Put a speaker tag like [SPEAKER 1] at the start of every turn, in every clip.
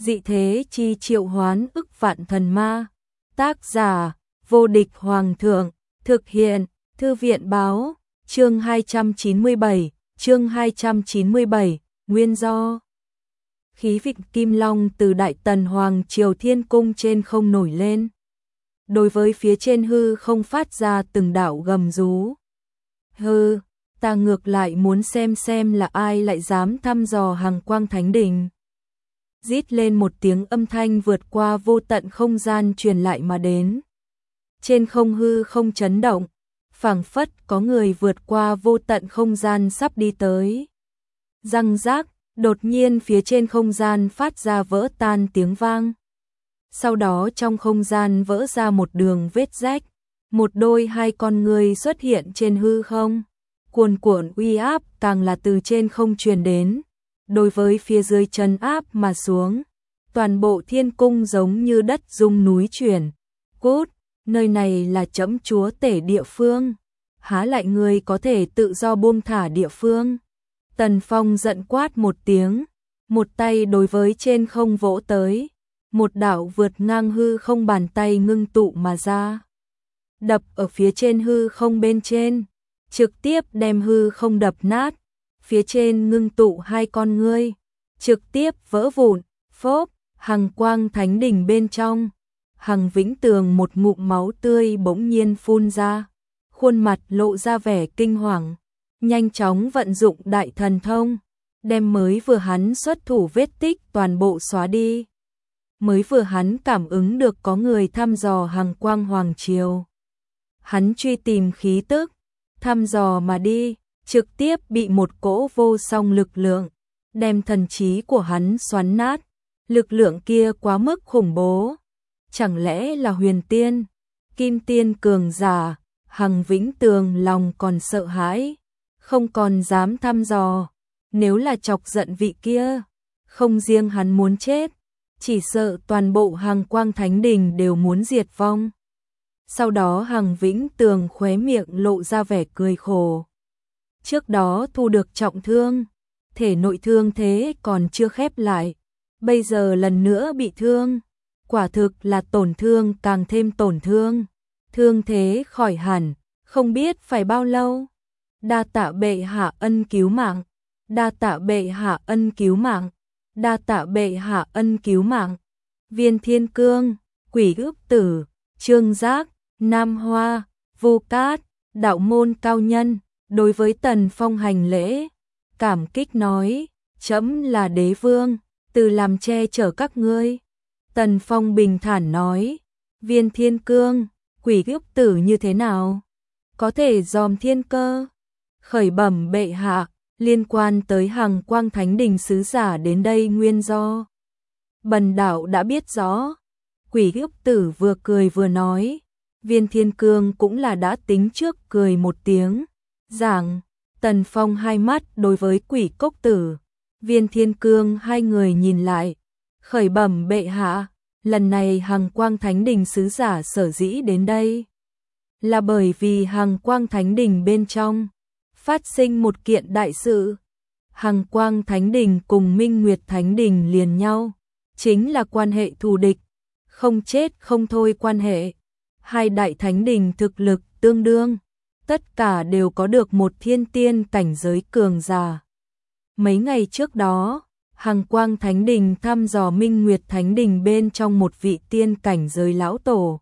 [SPEAKER 1] Dị thế chi triệu hoán ức vạn thần ma. Tác giả: Vô địch hoàng thượng. Thực hiện: Thư viện báo. Chương 297. Nguyên do. Khí vịnh kim long từ Đại Tần Hoàng Triều Thiên Cung trên không nổi lên. Đối với phía trên hư không phát ra từng đạo gầm rú. Hừ, ta ngược lại muốn xem là ai lại dám thăm dò Hằng Quang Thánh Đình. Rít lên một tiếng, âm thanh vượt qua vô tận không gian truyền lại mà đến. Trên không hư không chấn động, phảng phất có người vượt qua vô tận không gian sắp đi tới. Răng rác, đột nhiên phía trên không gian phát ra vỡ tan tiếng vang. Sau đó trong không gian vỡ ra một đường vết rách, một đôi hai con người xuất hiện trên hư không. Cuồn cuộn uy áp càng là từ trên không truyền đến, đối với phía dưới trấn áp mà xuống. Toàn bộ thiên cung giống như đất rung núi chuyển. Cút, nơi này là trẫm chúa tể địa phương, há lại người có thể tự do buông thả địa phương. Tần Phong giận quát một tiếng, một tay đối với trên không vỗ tới, một đạo vượt ngang hư không bàn tay ngưng tụ mà ra, đập ở phía trên hư không bên trên, trực tiếp đem hư không đập nát. Phía trên ngưng tụ hai con ngươi, trực tiếp vỡ vụn. Phốp, Hằng Quang Thánh Đình bên trong, Hằng Vĩnh Tường một ngụm máu tươi bỗng nhiên phun ra, khuôn mặt lộ ra vẻ kinh hoàng, nhanh chóng vận dụng đại thần thông, đem mới vừa hắn xuất thủ vết tích toàn bộ xóa đi. Mới vừa hắn cảm ứng được có người thăm dò Hằng Quang Hoàng Triều. Hắn truy tìm khí tức, thăm dò mà đi, trực tiếp bị một cỗ vô song lực lượng đem thần trí của hắn xoắn nát. Lực lượng kia quá mức khủng bố, chẳng lẽ là huyền tiên, kim tiên cường giả? Hằng Vĩnh Tường lòng còn sợ hãi, không còn dám thăm dò. Nếu là chọc giận vị kia, không riêng hắn muốn chết, chỉ sợ toàn bộ Hằng Quang Thánh Đình đều muốn diệt vong. Sau đó Hằng Vĩnh Tường khóe miệng lộ ra vẻ cười khổ. Trước đó thu được trọng thương, thể nội thương thế còn chưa khép lại, bây giờ lần nữa bị thương, quả thực là tổn thương càng thêm tổn thương. Thương thế khỏi hẳn, không biết phải bao lâu. Đa tạ bệ hạ ân cứu mạng, đa tạ bệ hạ ân cứu mạng, đa tạ bệ hạ ân cứu mạng. Viên Thiên Cương, Quỷ Ước Tử, Trương Giác, Nam Hoa, Vô Cát, đạo môn cao nhân đối với Tần Phong hành lễ, cảm kích nói: trẫm là đế vương, từ làm che chở các ngươi. Tần Phong bình thản nói: Viên Thiên Cương, Quỷ Ước Tử như thế nào? Có thể dòm thiên cơ. Khởi bẩm bệ hạ, liên quan tới Hằng Quang Thánh Đình sứ giả đến đây nguyên do, bần đạo đã biết rõ. Quỷ Ước Tử vừa cười vừa nói. Viên Thiên Cương cũng là đã tính trước, cười một tiếng, giảng. Tần Phong hai mắt đối với Quỷ Cốc Tử, Viên Thiên Cương hai người nhìn lại. Khởi bẩm bệ hạ, lần này Hằng Quang Thánh Đình sứ giả sở dĩ đến đây là bởi vì Hằng Quang Thánh Đình bên trong phát sinh một kiện đại sự. Hằng Quang Thánh Đình cùng Minh Nguyệt Thánh Đình liền nhau, chính là quan hệ thù địch, không chết không thôi quan hệ. Hai đại thánh đình thực lực tương đương, tất cả đều có được một thiên tiên cảnh giới cường giả. Mấy ngày trước đó, Hằng Quang Thánh Đình thăm dò Minh Nguyệt Thánh Đình bên trong một vị tiên cảnh giới lão tổ,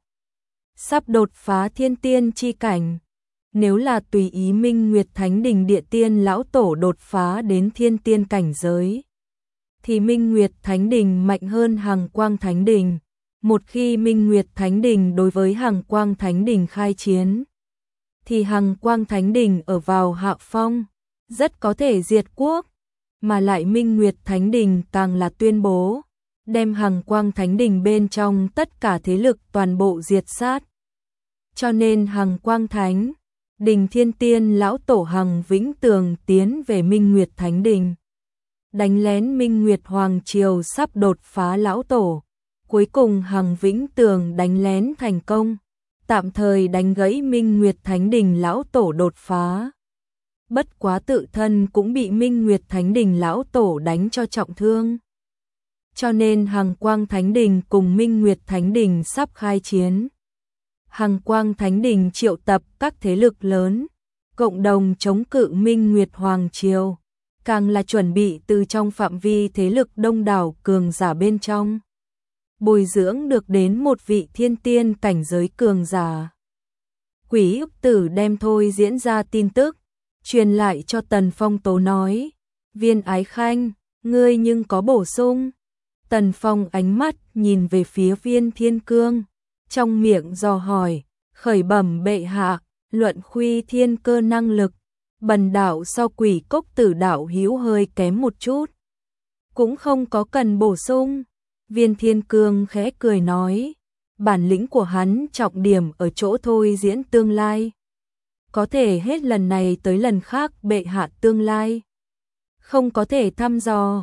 [SPEAKER 1] sắp đột phá thiên tiên chi cảnh. Nếu là tùy ý Minh Nguyệt Thánh Đình địa tiên lão tổ đột phá đến thiên tiên cảnh giới, thì Minh Nguyệt Thánh Đình mạnh hơn Hằng Quang Thánh Đình. Một khi Minh Nguyệt Thánh Đình đối với Hằng Quang Thánh Đình khai chiến, thì Hằng Quang Thánh Đình ở vào hạ phong, rất có thể diệt quốc. Mà lại Minh Nguyệt Thánh Đình càng là tuyên bố đem Hằng Quang Thánh Đình bên trong tất cả thế lực toàn bộ diệt sát. Cho nên Hằng Quang Thánh Đình thiên tiên lão tổ Hằng Vĩnh Tường tiến về Minh Nguyệt Thánh Đình, đánh lén Minh Nguyệt Hoàng Triều sắp đột phá lão tổ. Cuối cùng Hằng Vĩnh Tường đánh lén thành công, tạm thời đánh gãy Minh Nguyệt Thánh Đình lão tổ đột phá. Bất quá tự thân cũng bị Minh Nguyệt Thánh Đình lão tổ đánh cho trọng thương. cho nên Hằng Quang Thánh Đình cùng Minh Nguyệt Thánh Đình sắp khai chiến. Hằng Quang Thánh Đình triệu tập các thế lực lớn, cộng đồng chống cự Minh Nguyệt Hoàng Triều, càng là chuẩn bị từ trong phạm vi thế lực đông đảo cường giả bên trong, bồi dưỡng được đến một vị thiên tiên cảnh giới cường giả. Quỷ Ức Tử đem thôi diễn ra tin tức, truyền lại cho Tần Phong Tố nói, Viên Ái Khanh, ngươi nhưng có bổ sung. Tần Phong ánh mắt nhìn về phía Viên Thiên Cương, trong miệng dò hỏi, khởi bẩm bệ hạ, luận khuy thiên cơ năng lực, bần đạo so Quỷ Cốc Tử đạo hữu hơi kém một chút. Cũng không có cần bổ sung. Viên Thiên Cương khẽ cười nói, bản lĩnh của hắn trọng điểm ở chỗ thôi diễn tương lai. Có thể hết lần này tới lần khác bệ hạ tương lai. Không có thể thăm dò.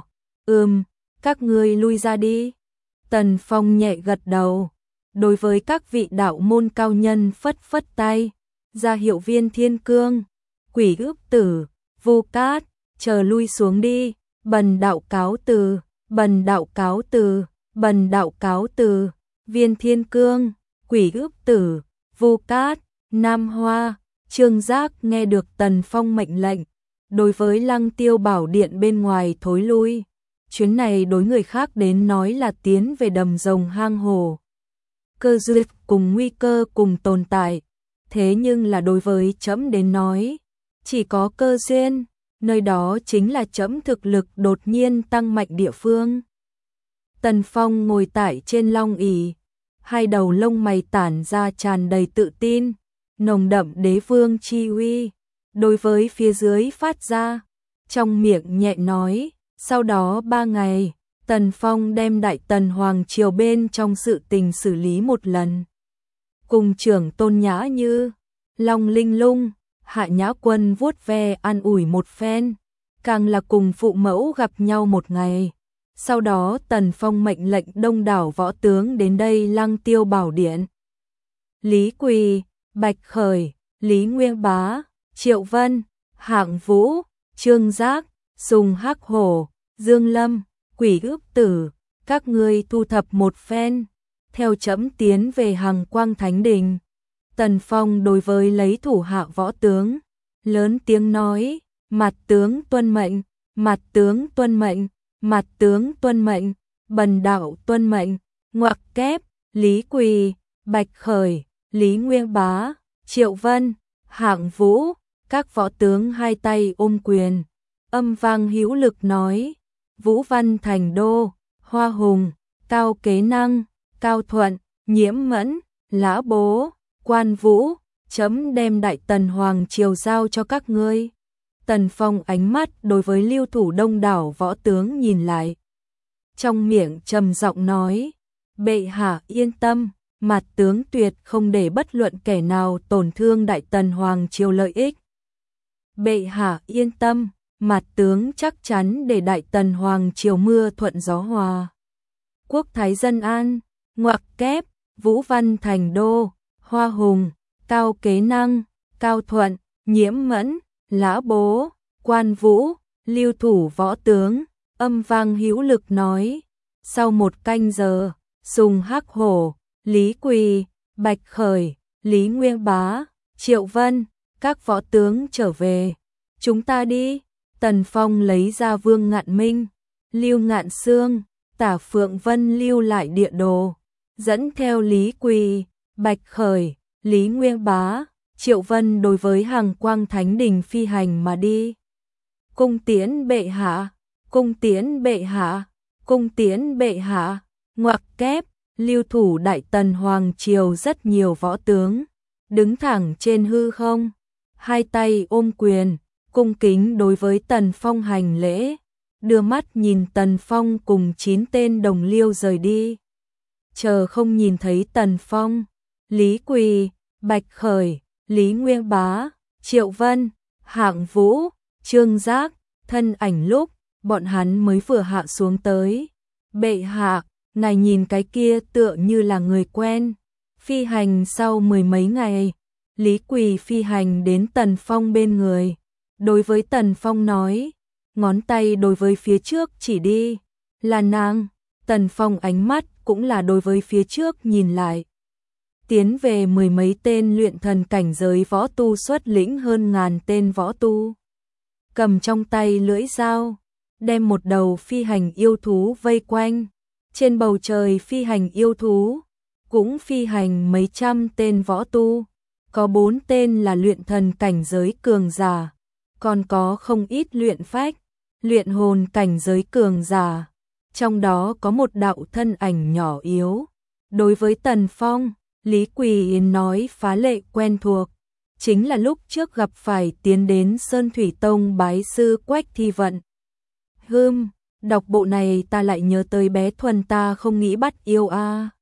[SPEAKER 1] Các ngươi lui ra đi. Tần Phong nhẹ gật đầu. Đối với các vị đạo môn cao nhân phất phất tay, ra hiệu Viên Thiên Cương, Quỷ Ức Tử, Vu Cát, chờ lui xuống đi, bần đạo cáo từ, bần đạo cáo từ, bần đạo cáo từ. Viên Thiên Cương, Quỷ Ức Tử, Vu Cát, Nam Hoa, Trương Giác nghe được Tần Phong mệnh lệnh, đối với Lăng Tiêu Bảo Điện bên ngoài thối lui. Chuyến này đối người khác đến nói là tiến về đầm rồng hang hổ. Cơ duyên cùng nguy cơ cùng tồn tại, thế nhưng là đối với trẫm đến nói, chỉ có cơ duyên, nơi đó chính là trẫm thực lực đột nhiên tăng mạnh địa phương. Tần Phong ngồi tại trên long ỷ, hai đầu lông mày tản ra tràn đầy tự tin, nồng đậm đế vương chi uy, đối với phía dưới phát ra, trong miệng nhẹ nói, sau đó 3 ngày, Tần Phong đem Đại Tần Hoàng Triều bên trong sự tình xử lý một lần. Cùng trưởng Tôn Nhã Như, Long Linh Lung, Hạ Nhã Quân vuốt ve an ủi một phen, càng là cùng phụ mẫu gặp nhau một ngày. Sau đó Tần Phong mệnh lệnh đông đảo võ tướng đến đây Lăng Tiêu Bảo Điện. Lý Quỳ, Bạch Khởi, Lý Nguyên Bá, Triệu Vân, Hạng Vũ, Trương Giác, Sùng Hắc Hổ, Dương Lâm, Quỷ Ức Tử, các ngươi thu thập một phen, theo trẫm tiến về Hằng Quang Thánh Đình. Tần Phong đối với lấy thủ hạ võ tướng, lớn tiếng nói, mặt tướng tuân mệnh, mặt tướng tuân mệnh, mặt tướng tuân mệnh, bần đạo tuân mệnh, ngoặc kép, Lý Quỳ, Bạch Khởi, Lý Nguyên Bá, Triệu Vân, Hạng Vũ, các võ tướng hai tay ôm quyền, âm vang hữu lực nói, Vũ Văn Thành Đô, Hoa Hùng, Cao Kế Năng, Cao Thuận, Nhiễm Mẫn, Lã Bố, Quan Vũ, chấm đem Đại Tần Hoàng Triều giao cho các ngươi. Tần Phong ánh mắt đối với lưu thủ đông đảo võ tướng nhìn lại. Trong miệng trầm giọng nói, bệ hạ yên tâm, mặt tướng tuyệt không để bất luận kẻ nào tổn thương Đại Tần Hoàng Triều lợi ích. Bệ hạ yên tâm, mặt tướng chắc chắn để Đại Tần Hoàng Triều mưa thuận gió hòa. Quốc thái dân an, ngoặc kép, Vũ Văn Thành Đô, Hoa Hùng, Cao Kế Năng, Cao Thuận, Nhiễm Mẫn, Lã Bố, Quan Vũ, lưu thủ võ tướng, âm vang hữu lực nói. Sau 1 canh giờ, Sùng Hắc Hổ, Lý Quỳ, Bạch Khởi, Lý Nguyên Bá, Triệu Vân, các võ tướng trở về. Chúng ta đi. Tần Phong lấy ra Vương Ngạn Minh, Lưu Ngạn Sương, Tả Phượng Vân lưu lại địa đồ, dẫn theo Lý Quỳ, Bạch Khởi, Lý Nguyên Bá, Triệu Vân đối với Hằng Quang Thánh Đình phi hành mà đi. Cung tiễn bệ hạ, cung tiễn bệ hạ, cung tiễn bệ hạ, ngoặc kép, lưu thủ Đại Tần Hoàng Triều rất nhiều võ tướng, đứng thẳng trên hư không, hai tay ôm quyền, cung kính đối với Tần Phong hành lễ, đưa mắt nhìn Tần Phong cùng 9 tên đồng liêu rời đi. Chờ không nhìn thấy Tần Phong, Lý Quỳ, Bạch Khởi, Lý Nguyên Bá, Triệu Vân, Hạng Vũ, Trương Giác, thân ảnh lúc, bọn hắn mới vừa hạ xuống tới. Bệ hạ, ngài nhìn cái kia tựa như là người quen. Phi hành sau 10 mấy ngày, Lý Quỳ phi hành đến Tần Phong bên người. Đối với Tần Phong nói, ngón tay đối với phía trước chỉ đi, là nàng. Tần Phong ánh mắt cũng là đối với phía trước nhìn lại. Tiến về mười mấy tên luyện thần cảnh giới võ tu xuất lĩnh hơn ngàn tên võ tu. Cầm trong tay lưỡi dao, đem một đầu phi hành yêu thú vây quanh. Trên bầu trời phi hành yêu thú, cũng phi hành mấy trăm tên võ tu. Có 4 tên là luyện thần cảnh giới cường giả, còn có không ít luyện phách, luyện hồn cảnh giới cường giả. Trong đó có một đạo thân ảnh nhỏ yếu. Đối với Tần Phong, Lý Quỳ Yến nói phá lệ quen thuộc. Chính là lúc trước gặp phải tiến đến Sơn Thủy Tông bái sư Quách Thi Vận. Đọc bộ này ta lại nhớ tới bé Thuần ta không nghĩ bắt yêu a.